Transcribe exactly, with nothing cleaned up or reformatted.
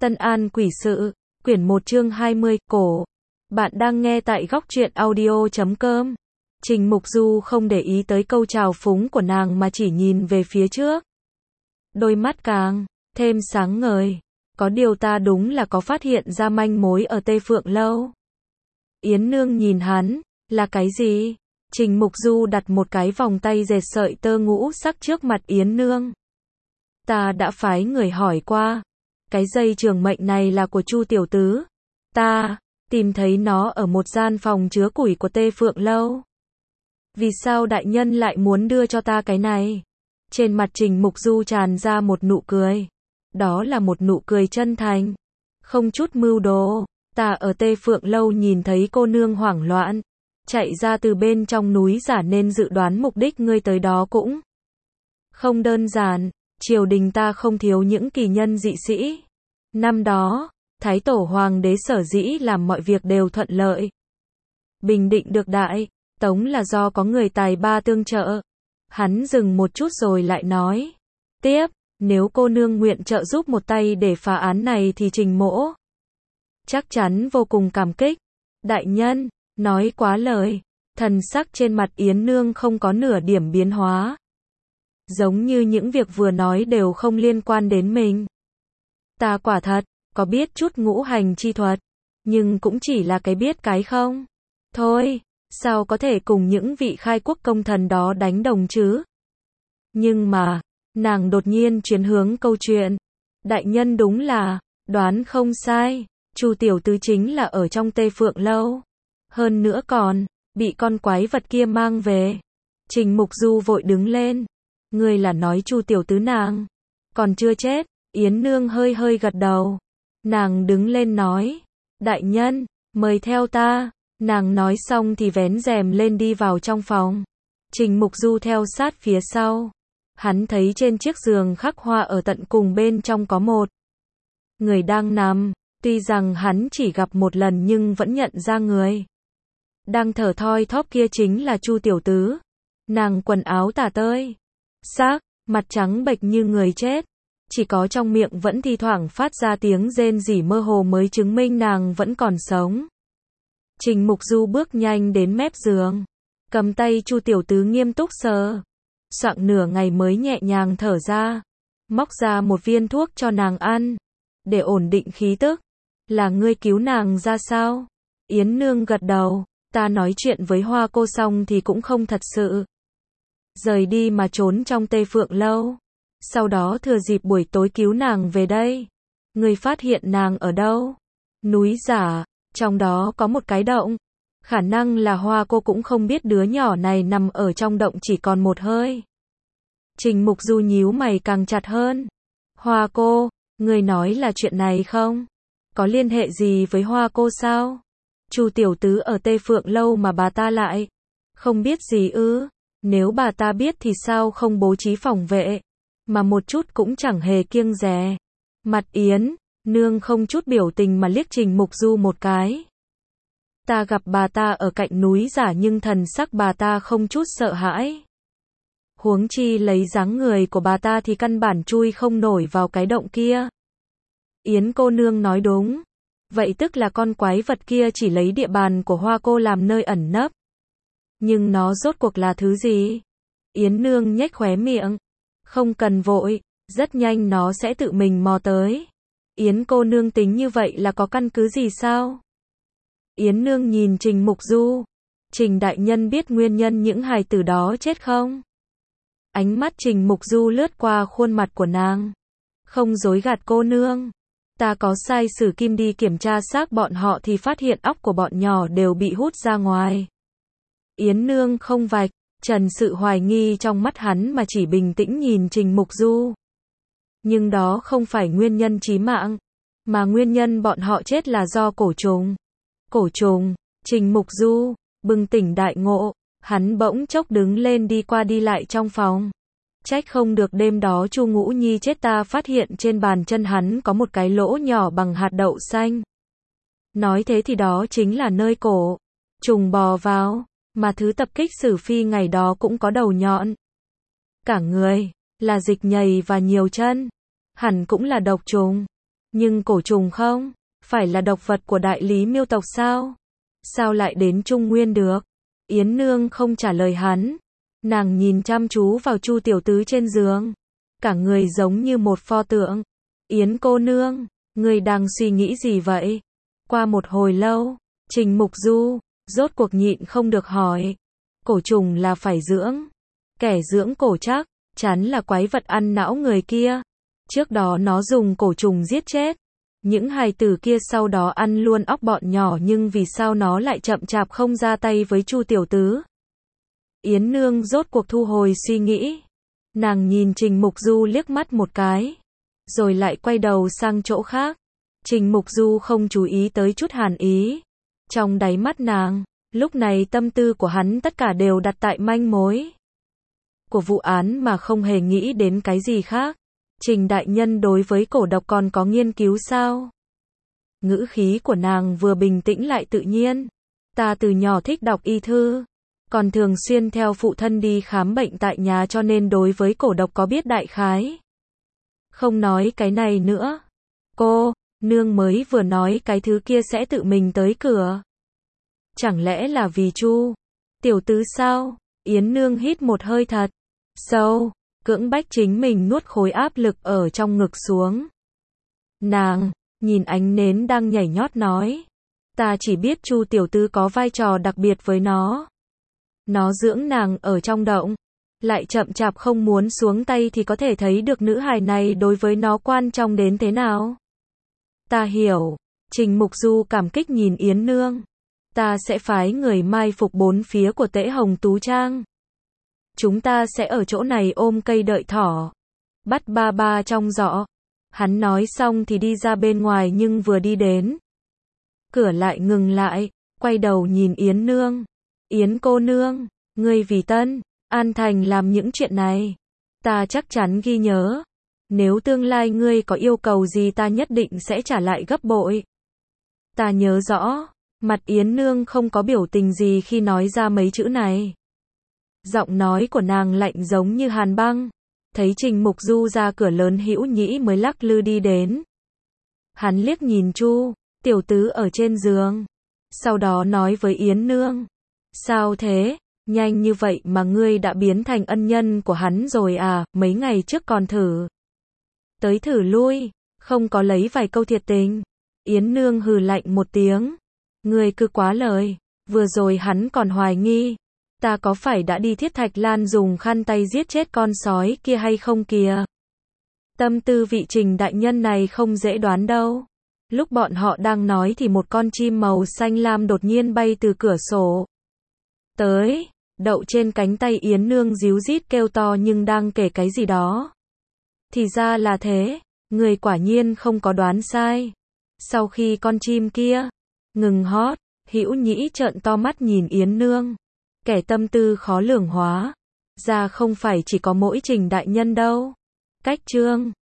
Tân An Quỷ Sự, quyển một chương hai mươi, cổ. Bạn đang nghe tại góc truyện audio chấm com. Trình Mục Du không để ý tới câu chào phúng của nàng mà chỉ nhìn về phía trước. Đôi mắt càng thêm sáng ngời. Có điều ta đúng là có phát hiện ra manh mối ở Tây Phượng Lâu. Yến Nương nhìn hắn, là cái gì? Trình Mục Du đặt một cái vòng tay dệt sợi tơ ngũ sắc trước mặt Yến Nương. Ta đã phái người hỏi qua. Cái dây trường mệnh này là của Chu tiểu tứ. Ta tìm thấy nó ở một gian phòng chứa củi của Tây Phượng Lâu. Vì sao đại nhân lại muốn đưa cho ta cái này? Trên mặt Trình Mục Du tràn ra một nụ cười. Đó là một nụ cười chân thành, không chút mưu đồ. Ta ở Tây Phượng Lâu nhìn thấy cô nương hoảng loạn, chạy ra từ bên trong núi giả nên dự đoán mục đích ngươi tới đó cũng không đơn giản. Triều đình ta không thiếu những kỳ nhân dị sĩ. Năm đó, Thái Tổ Hoàng đế sở dĩ làm mọi việc đều thuận lợi, bình định được Đại Tống là do có người tài ba tương trợ. Hắn dừng một chút rồi lại nói tiếp, nếu cô nương nguyện trợ giúp một tay để phá án này thì Trình mỗ chắc chắn vô cùng cảm kích. Đại nhân, nói quá lời. Thần sắc trên mặt Yến Nương không có nửa điểm biến hóa. Giống như những việc vừa nói đều không liên quan đến mình. Ta quả thật, có biết chút ngũ hành chi thuật, nhưng cũng chỉ là cái biết cái không. Thôi, sao có thể cùng những vị khai quốc công thần đó đánh đồng chứ? Nhưng mà, nàng đột nhiên chuyển hướng câu chuyện. Đại nhân đúng là, đoán không sai, Chu tiểu tứ chính là ở trong Tây Phượng Lâu. Hơn nữa còn, bị con quái vật kia mang về. Trình Mục Du vội đứng lên. Ngươi là nói Chu tiểu tứ nàng còn chưa chết? Yến Nương hơi hơi gật đầu. Nàng đứng lên nói, đại nhân, mời theo ta. Nàng nói xong thì vén rèm lên đi vào trong phòng. Trình Mục Du theo sát phía sau. Hắn thấy trên chiếc giường khắc hoa ở tận cùng bên trong có một người đang nằm. Tuy rằng hắn chỉ gặp một lần nhưng vẫn nhận ra người đang thở thoi thóp kia chính là Chu tiểu tứ. Nàng quần áo tả tơi xác, mặt trắng bệch như người chết. Chỉ có trong miệng vẫn thi thoảng phát ra tiếng rên rỉ mơ hồ mới chứng minh nàng vẫn còn sống. Trình Mục Du bước nhanh đến mép giường, cầm tay Chu tiểu tứ nghiêm túc sờ soạng nửa ngày mới nhẹ nhàng thở ra, móc ra một viên thuốc cho nàng ăn để ổn định khí tức. Là ngươi cứu nàng ra sao? Yến Nương gật đầu. Ta nói chuyện với Hoa cô xong thì cũng không thật sự rời đi mà trốn trong Tây Phượng Lâu. Sau đó thừa dịp buổi tối cứu nàng về đây. Ngươi phát hiện nàng ở đâu? Núi giả, trong đó có một cái động. Khả năng là Hoa cô cũng không biết đứa nhỏ này nằm ở trong động chỉ còn một hơi. Trình Mục Du nhíu mày càng chặt hơn. Hoa cô, ngươi nói là chuyện này không? Có liên hệ gì với Hoa cô sao? Chu tiểu tứ ở Tây Phượng Lâu mà bà ta lại không biết gì ư? Nếu bà ta biết thì sao không bố trí phòng vệ, mà một chút cũng chẳng hề kiêng dè. Mặt Yến Nương không chút biểu tình mà liếc Trình Mục Du một cái. Ta gặp bà ta ở cạnh núi giả nhưng thần sắc bà ta không chút sợ hãi. Huống chi lấy dáng người của bà ta thì căn bản chui không nổi vào cái động kia. Yến cô nương nói đúng. Vậy tức là con quái vật kia chỉ lấy địa bàn của Hoa cô làm nơi ẩn nấp. Nhưng nó rốt cuộc là thứ gì? Yến Nương nhếch khóe miệng. Không cần vội, rất nhanh nó sẽ tự mình mò tới. Yến cô nương tính như vậy là có căn cứ gì sao? Yến Nương nhìn Trình Mục Du. Trình đại nhân biết nguyên nhân những hài tử đó chết không? Ánh mắt Trình Mục Du lướt qua khuôn mặt của nàng. Không dối gạt cô nương. Ta có sai sử kim đi kiểm tra xác bọn họ thì phát hiện óc của bọn nhỏ đều bị hút ra ngoài. Yến Nương không vạch trần sự hoài nghi trong mắt hắn mà chỉ bình tĩnh nhìn Trình Mục Du. Nhưng đó không phải nguyên nhân chí mạng, mà nguyên nhân bọn họ chết là do cổ trùng. Cổ trùng? Trình Mục Du bừng tỉnh đại ngộ, hắn bỗng chốc đứng lên đi qua đi lại trong phòng. Trách không được đêm đó Chu Ngũ Nhi chết, ta phát hiện trên bàn chân hắn có một cái lỗ nhỏ bằng hạt đậu xanh. Nói thế thì đó chính là nơi cổ trùng bò vào, mà thứ tập kích Sử Phi ngày đó cũng có đầu nhọn. Cả người là dịch nhầy và nhiều chân, hẳn cũng là độc trùng. Nhưng cổ trùng không phải là độc vật của đại lý miêu tộc sao? Sao lại đến Trung Nguyên được? Yến Nương không trả lời hắn. Nàng nhìn chăm chú vào Chu tiểu tứ trên giường. Cả người giống như một pho tượng. Yến cô nương, ngươi đang suy nghĩ gì vậy? Qua một hồi lâu, Trình Mục Du rốt cuộc nhịn không được hỏi. Cổ trùng là phải dưỡng. Kẻ dưỡng cổ chắc chắn là quái vật ăn não người kia. Trước đó nó dùng cổ trùng giết chết những hài tử kia, sau đó ăn luôn óc bọn nhỏ, nhưng vì sao nó lại chậm chạp không ra tay với Chu tiểu tứ? Yến Nương rốt cuộc thu hồi suy nghĩ. Nàng nhìn Trình Mục Du liếc mắt một cái, rồi lại quay đầu sang chỗ khác. Trình Mục Du không chú ý tới chút hàn ý trong đáy mắt nàng. Lúc này tâm tư của hắn tất cả đều đặt tại manh mối của vụ án mà không hề nghĩ đến cái gì khác. Trình đại nhân đối với cổ độc còn có nghiên cứu sao? Ngữ khí của nàng vừa bình tĩnh lại tự nhiên. Ta từ nhỏ thích đọc y thư, còn thường xuyên theo phụ thân đi khám bệnh tại nhà, cho nên đối với cổ độc có biết đại khái. Không nói cái này nữa. Cô, nương mới vừa nói cái thứ kia sẽ tự mình tới cửa. Chẳng lẽ là vì Chu tiểu tứ sao? Yến Nương hít một hơi thật sâu, cưỡng bách chính mình nuốt khối áp lực ở trong ngực xuống. Nàng nhìn ánh nến đang nhảy nhót nói. Ta chỉ biết Chu tiểu tứ có vai trò đặc biệt với nó. Nó dưỡng nàng ở trong động, lại chậm chạp không muốn xuống tay, thì có thể thấy được nữ hài này đối với nó quan trọng đến thế nào. Ta hiểu. Trình Mục Du cảm kích nhìn Yến Nương. Ta sẽ phái người mai phục bốn phía của Tễ Hồng Tú Trang. Chúng ta sẽ ở chỗ này ôm cây đợi thỏ. Bắt ba ba trong giỏ. Hắn nói xong thì đi ra bên ngoài, nhưng vừa đi đến cửa lại ngừng lại, quay đầu nhìn Yến Nương. Yến cô nương, ngươi vì Tân An Thành làm những chuyện này, ta chắc chắn ghi nhớ. Nếu tương lai ngươi có yêu cầu gì, ta nhất định sẽ trả lại gấp bội. Ta nhớ rõ. Mặt Yến Nương không có biểu tình gì khi nói ra mấy chữ này. Giọng nói của nàng lạnh giống như hàn băng. Thấy Trình Mục Du ra cửa lớn, Hữu Nhĩ mới lắc lư đi đến. Hắn liếc nhìn Chu tiểu tứ ở trên giường, sau đó nói với Yến Nương. Sao thế? Nhanh như vậy mà ngươi đã biến thành ân nhân của hắn rồi à? Mấy ngày trước còn thử tới thử lui, không có lấy vài câu thiệt tình. Yến Nương hừ lạnh một tiếng. Ngươi cứ quá lời. Vừa rồi hắn còn hoài nghi ta có phải đã đi Thiết Thạch Lan dùng khăn tay giết chết con sói kia hay không kìa. Tâm tư vị Trình đại nhân này không dễ đoán đâu. Lúc bọn họ đang nói thì một con chim màu xanh lam đột nhiên bay từ cửa sổ tới, đậu trên cánh tay Yến Nương, ríu rít kêu to nhưng đang kể cái gì đó. Thì ra là thế, người quả nhiên không có đoán sai. Sau khi con chim kia ngừng hót, Hữu Nhĩ trợn to mắt nhìn Yến Nương. Kẻ tâm tư khó lường hóa ra không phải chỉ có mỗi Trình đại nhân đâu. Cách chương